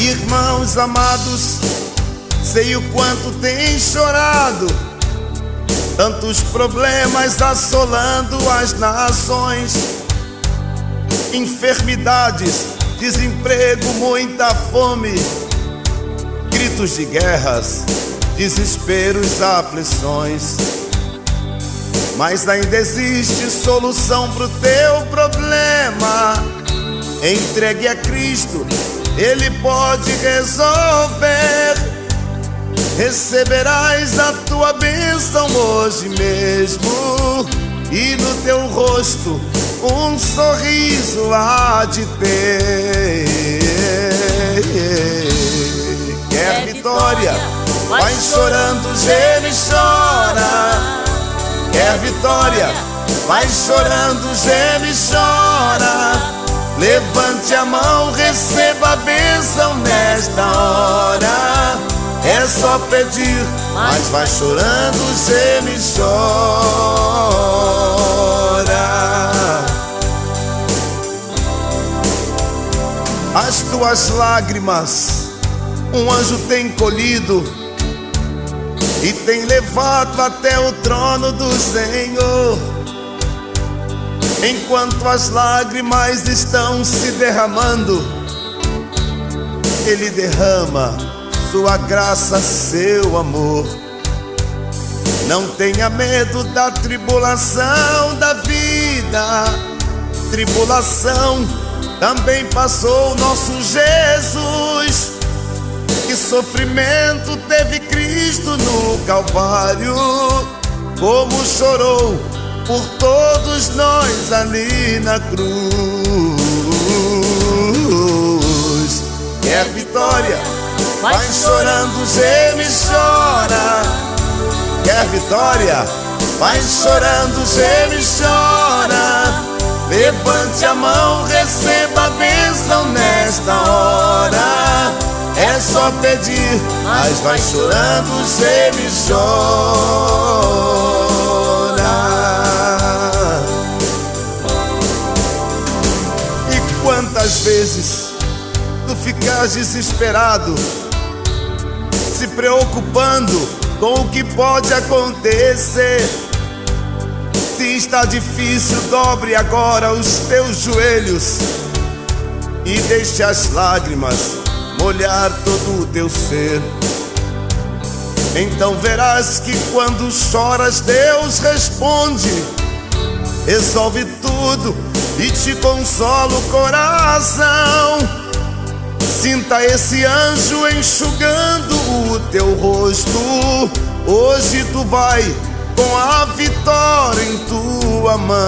Irmãos amados, sei o quanto tem chorado, tantos problemas assolando as nações, enfermidades, desemprego, muita fome, gritos de guerras, desesperos, aflições. Mas ainda existe solução pro teu problema. Entregue a Cristo, Ele pode resolver. Receberás a tua bênção hoje mesmo, e no teu rosto um sorriso há de ter. Quer vitória? Vai chorando, geme e chora. Quer vitória? Vai chorando, geme e chora. Levante a mão, receba a bênção nesta hora. É só pedir, mas vai chorando, geme e chora. As tuas lágrimas um anjo tem colhido e tem levado até o trono do Senhor. Enquanto as lágrimas estão se derramando, Ele derrama sua graça, seu amor. Não tenha medo da tribulação da vida. Tribulação também passou nosso Jesus. Que sofrimento teve Cristo no Calvário, como chorou por todos nós ali na cruz. Quer vitória? Vai chorando, geme e chora. Quer vitória? Vai chorando, geme e chora. Levante a mão, receba a bênção nesta hora. É só pedir, mas vai chorando, geme e chora. E quantas vezes tu ficas desesperado, se preocupando com o que pode acontecer. Se está difícil, dobre agora os teus joelhos e deixe as lágrimas molhar todo o teu ser. Então verás que quando choras, Deus responde, resolve tudo e te consola o coração. Sinta esse anjo enxugando o teu rosto. Hoje tu vai com a vitória em tua mão.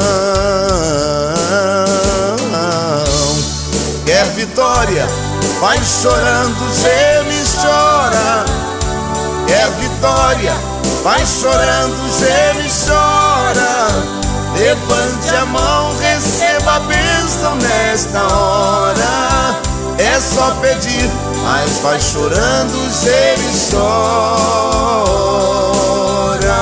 Quer vitória? Vai chorando, geme e chora. Quer vitória? Vai chorando, geme e chora. Levante a mão, receba a bênção nesta hora. É só pedir, mas vai chorando, geme e chora.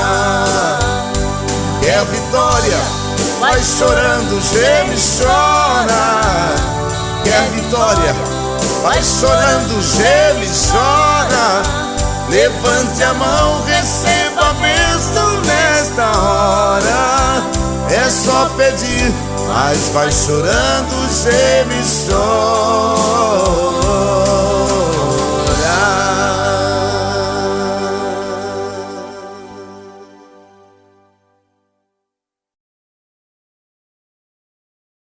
Quer vitória? Vai chorando, geme e chora. Quer vitória? Vai chorando, geme e chora. Levante a mão, receba a bênção nesta hora. É só pedir, mas vai chorando, geme e chora.